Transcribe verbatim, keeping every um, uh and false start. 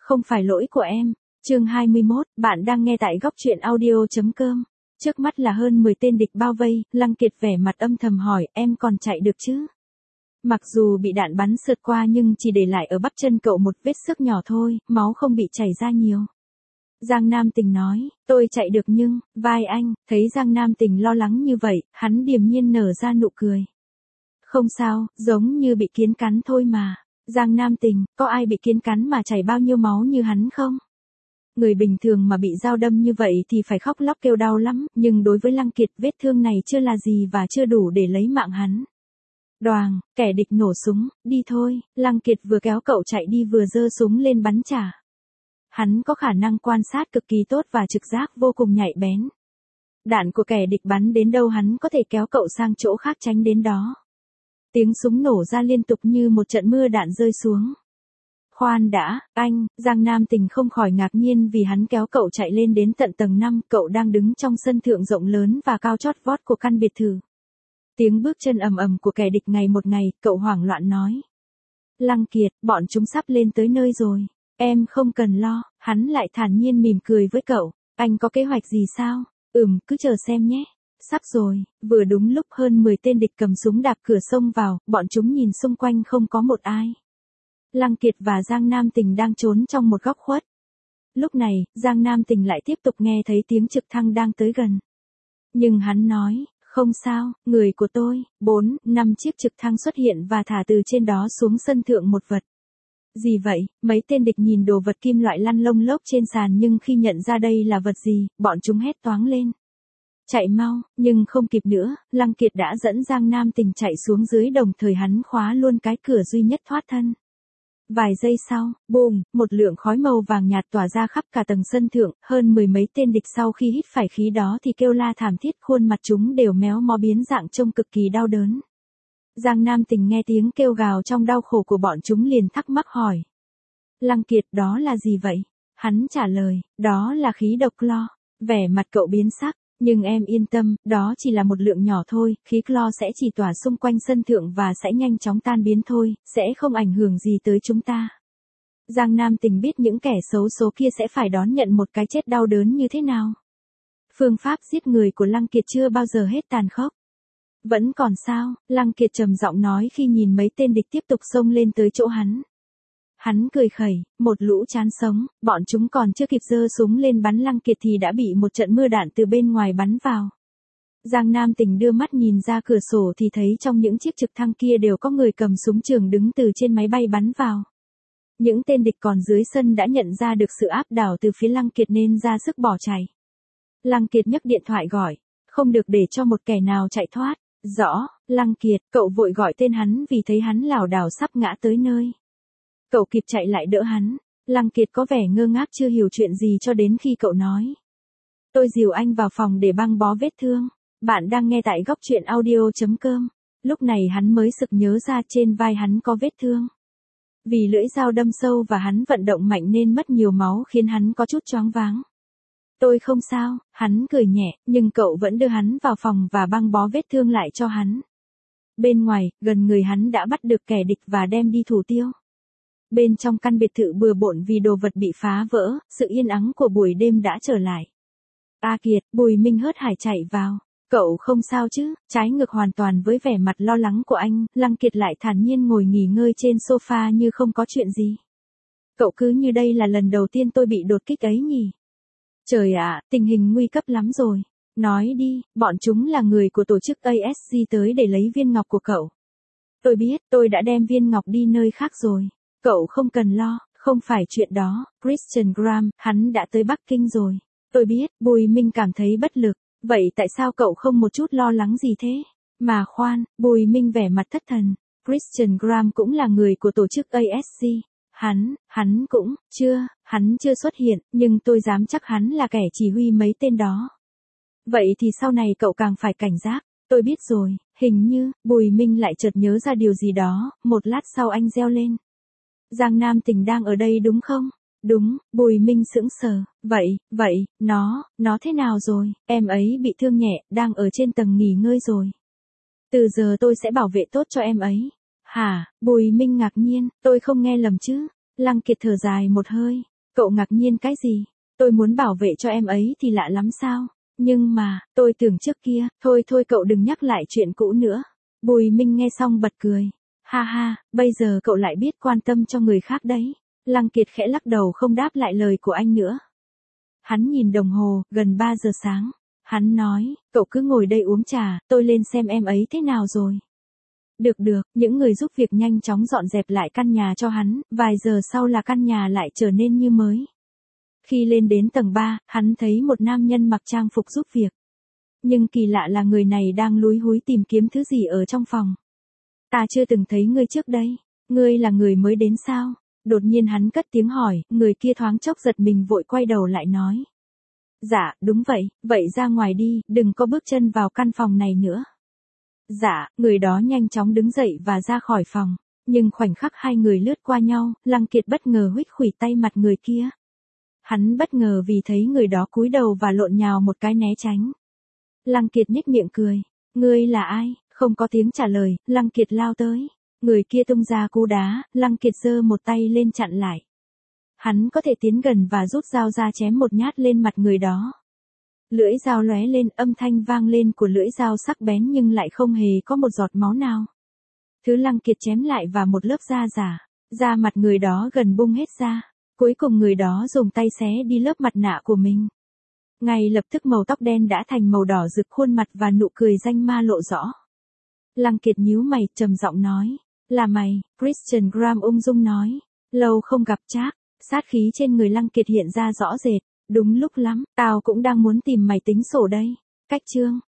Không phải lỗi của em. Chương hai mươi mốt, bạn đang nghe tại góc truyện audio chấm com. Trước mắt là hơn mười tên địch bao vây, Lăng Kiệt vẻ mặt âm thầm hỏi, em còn chạy được chứ? Mặc dù bị đạn bắn sượt qua nhưng chỉ để lại ở bắp chân cậu một vết xước nhỏ thôi, máu không bị chảy ra nhiều. Giang Nam Tình nói, tôi chạy được nhưng, vai anh, thấy Giang Nam Tình lo lắng như vậy, hắn điềm nhiên nở ra nụ cười. Không sao, giống như bị kiến cắn thôi mà. Giang Nam Tình, có ai bị kiến cắn mà chảy bao nhiêu máu như hắn không? Người bình thường mà bị dao đâm như vậy thì phải khóc lóc kêu đau lắm, nhưng đối với Lăng Kiệt vết thương này chưa là gì và chưa đủ để lấy mạng hắn. Đoàng, kẻ địch nổ súng, đi thôi, Lăng Kiệt vừa kéo cậu chạy đi vừa giơ súng lên bắn trả. Hắn có khả năng quan sát cực kỳ tốt và trực giác vô cùng nhạy bén. Đạn của kẻ địch bắn đến đâu hắn có thể kéo cậu sang chỗ khác tránh đến đó. Tiếng súng nổ ra liên tục như một trận mưa đạn rơi xuống. Khoan đã, anh, Giang Nam Tình không khỏi ngạc nhiên vì hắn kéo cậu chạy lên đến tận tầng năm, cậu đang đứng trong sân thượng rộng lớn và cao chót vót của căn biệt thự. Tiếng bước chân ầm ầm của kẻ địch ngày một ngày, cậu hoảng loạn nói. Lăng Kiệt, bọn chúng sắp lên tới nơi rồi, em không cần lo, hắn lại thản nhiên mỉm cười với cậu, anh có kế hoạch gì sao? Ừm, cứ chờ xem nhé. Sắp rồi, vừa đúng lúc hơn mười tên địch cầm súng đạp cửa xông vào, bọn chúng nhìn xung quanh không có một ai. Lăng Kiệt và Giang Nam Tình đang trốn trong một góc khuất. Lúc này, Giang Nam Tình lại tiếp tục nghe thấy tiếng trực thăng đang tới gần. Nhưng hắn nói, không sao, người của tôi, bốn, năm chiếc trực thăng xuất hiện và thả từ trên đó xuống sân thượng một vật. Gì vậy? Mấy tên địch nhìn đồ vật kim loại lăn lông lốc trên sàn nhưng khi nhận ra đây là vật gì, bọn chúng hét toáng lên. Chạy mau, nhưng không kịp nữa, Lăng Kiệt đã dẫn Giang Nam Tình chạy xuống dưới đồng thời hắn khóa luôn cái cửa duy nhất thoát thân. Vài giây sau, bùm, một lượng khói màu vàng nhạt tỏa ra khắp cả tầng sân thượng, hơn mười mấy tên địch sau khi hít phải khí đó thì kêu la thảm thiết, khuôn mặt chúng đều méo mó biến dạng trông cực kỳ đau đớn. Giang Nam Tình nghe tiếng kêu gào trong đau khổ của bọn chúng liền thắc mắc hỏi. Lăng Kiệt, đó là gì vậy? Hắn trả lời, đó là khí độc clo. Vẻ mặt cậu biến sắc. Nhưng em yên tâm, đó chỉ là một lượng nhỏ thôi, khí clo sẽ chỉ tỏa xung quanh sân thượng và sẽ nhanh chóng tan biến thôi, sẽ không ảnh hưởng gì tới chúng ta. Giang Nam Tình biết những kẻ xấu số kia sẽ phải đón nhận một cái chết đau đớn như thế nào. Phương pháp giết người của Lăng Kiệt chưa bao giờ hết tàn khốc. Vẫn còn sao, Lăng Kiệt trầm giọng nói khi nhìn mấy tên địch tiếp tục xông lên tới chỗ hắn. Hắn cười khẩy, một lũ chán sống, bọn chúng còn chưa kịp giơ súng lên bắn Lăng Kiệt thì đã bị một trận mưa đạn từ bên ngoài bắn vào. Giang Nam Tình đưa mắt nhìn ra cửa sổ thì thấy trong những chiếc trực thăng kia đều có người cầm súng trường đứng từ trên máy bay bắn vào. Những tên địch còn dưới sân đã nhận ra được sự áp đảo từ phía Lăng Kiệt nên ra sức bỏ chạy. Lăng Kiệt nhấc điện thoại gọi, không được để cho một kẻ nào chạy thoát. Rõ, Lăng Kiệt, cậu vội gọi tên hắn vì thấy hắn lảo đảo sắp ngã tới nơi. Cậu kịp chạy lại đỡ hắn, Lăng Kiệt có vẻ ngơ ngác chưa hiểu chuyện gì cho đến khi cậu nói. Tôi dìu anh vào phòng để băng bó vết thương. Bạn đang nghe tại góc truyện audio chấm com. Lúc này hắn mới sực nhớ ra trên vai hắn có vết thương. Vì lưỡi dao đâm sâu và hắn vận động mạnh nên mất nhiều máu khiến hắn có chút choáng váng. Tôi không sao, hắn cười nhẹ, nhưng cậu vẫn đưa hắn vào phòng và băng bó vết thương lại cho hắn. Bên ngoài, gần người hắn đã bắt được kẻ địch và đem đi thủ tiêu. Bên trong căn biệt thự bừa bộn vì đồ vật bị phá vỡ, sự yên ắng của buổi đêm đã trở lại. A Kiệt, Bùi Minh hớt hải chạy vào. Cậu không sao chứ? Trái ngược hoàn toàn với vẻ mặt lo lắng của anh, Lăng Kiệt lại thản nhiên ngồi nghỉ ngơi trên sofa như không có chuyện gì. Cậu cứ như đây là lần đầu tiên tôi bị đột kích ấy nhỉ? Trời ạ, tình hình nguy cấp lắm rồi. Nói đi, bọn chúng là người của tổ chức a ét giê tới để lấy viên ngọc của cậu. Tôi biết, tôi đã đem viên ngọc đi nơi khác rồi. Cậu không cần lo, không phải chuyện đó, Christian Graham, hắn đã tới Bắc Kinh rồi. Tôi biết, Bùi Minh cảm thấy bất lực. Vậy tại sao cậu không một chút lo lắng gì thế? Mà khoan, Bùi Minh vẻ mặt thất thần. Christian Graham cũng là người của tổ chức a ét giê. Hắn, hắn cũng, chưa, hắn chưa xuất hiện, nhưng tôi dám chắc hắn là kẻ chỉ huy mấy tên đó. Vậy thì sau này cậu càng phải cảnh giác. Tôi biết rồi, hình như, Bùi Minh lại chợt nhớ ra điều gì đó, một lát sau anh reo lên. Giang Nam Tình đang ở đây đúng không? Đúng, Bùi Minh sững sờ, vậy, vậy, nó, nó thế nào rồi? Em ấy bị thương nhẹ, đang ở trên tầng nghỉ ngơi rồi. Từ giờ tôi sẽ bảo vệ tốt cho em ấy. Hả? Bùi Minh ngạc nhiên, tôi không nghe lầm chứ? Lăng Kiệt thở dài một hơi. Cậu ngạc nhiên cái gì? Tôi muốn bảo vệ cho em ấy thì lạ lắm sao? Nhưng mà, tôi tưởng trước kia, thôi thôi cậu đừng nhắc lại chuyện cũ nữa. Bùi Minh nghe xong bật cười. Ha ha, bây giờ cậu lại biết quan tâm cho người khác đấy. Lăng Kiệt khẽ lắc đầu không đáp lại lời của anh nữa. Hắn nhìn đồng hồ, gần ba giờ sáng. Hắn nói, cậu cứ ngồi đây uống trà, tôi lên xem em ấy thế nào rồi. Được được, những người giúp việc nhanh chóng dọn dẹp lại căn nhà cho hắn, vài giờ sau là căn nhà lại trở nên như mới. Khi lên đến tầng ba, hắn thấy một nam nhân mặc trang phục giúp việc. Nhưng kỳ lạ là người này đang lúi húi tìm kiếm thứ gì ở trong phòng. Ta chưa từng thấy ngươi trước đây, ngươi là người mới đến sao? Đột nhiên hắn cất tiếng hỏi, người kia thoáng chốc giật mình vội quay đầu lại nói. Dạ, đúng vậy, vậy ra ngoài đi, đừng có bước chân vào căn phòng này nữa. Dạ, người đó nhanh chóng đứng dậy và ra khỏi phòng, nhưng khoảnh khắc hai người lướt qua nhau, Lăng Kiệt bất ngờ huých khuỷu tay mặt người kia. Hắn bất ngờ vì thấy người đó cúi đầu và lộn nhào một cái né tránh. Lăng Kiệt nhếch miệng cười, ngươi là ai? Không có tiếng trả lời, Lăng Kiệt lao tới. Người kia tung ra cú đá, Lăng Kiệt giơ một tay lên chặn lại. Hắn có thể tiến gần và rút dao ra chém một nhát lên mặt người đó. Lưỡi dao lóe lên, âm thanh vang lên của lưỡi dao sắc bén nhưng lại không hề có một giọt máu nào. Thứ Lăng Kiệt chém lại và một lớp da giả, da mặt người đó gần bung hết ra. Cuối cùng người đó dùng tay xé đi lớp mặt nạ của mình. Ngay lập tức màu tóc đen đã thành màu đỏ rực, khuôn mặt và nụ cười danh ma lộ rõ. Lăng Kiệt nhíu mày, trầm giọng nói, là mày? Christian Graham ung dung nói, lâu không gặp Trác. Sát khí trên người Lăng Kiệt hiện ra rõ rệt. Đúng lúc lắm, tao cũng đang muốn tìm mày tính sổ đây. Cách chương